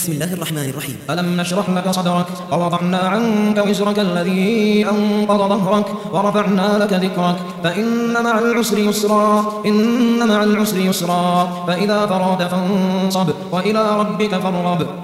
بسم الله الرحمن الرحيم. ألم نشرح لك صدرك ووضعنا عنك وزرك الذي أنقض ظهرك ورفعنا لك ذكرك فإن مع العسر يسرا إن مع العسر يسرا فإذا فرغت فانصب وإلى ربك فارغب.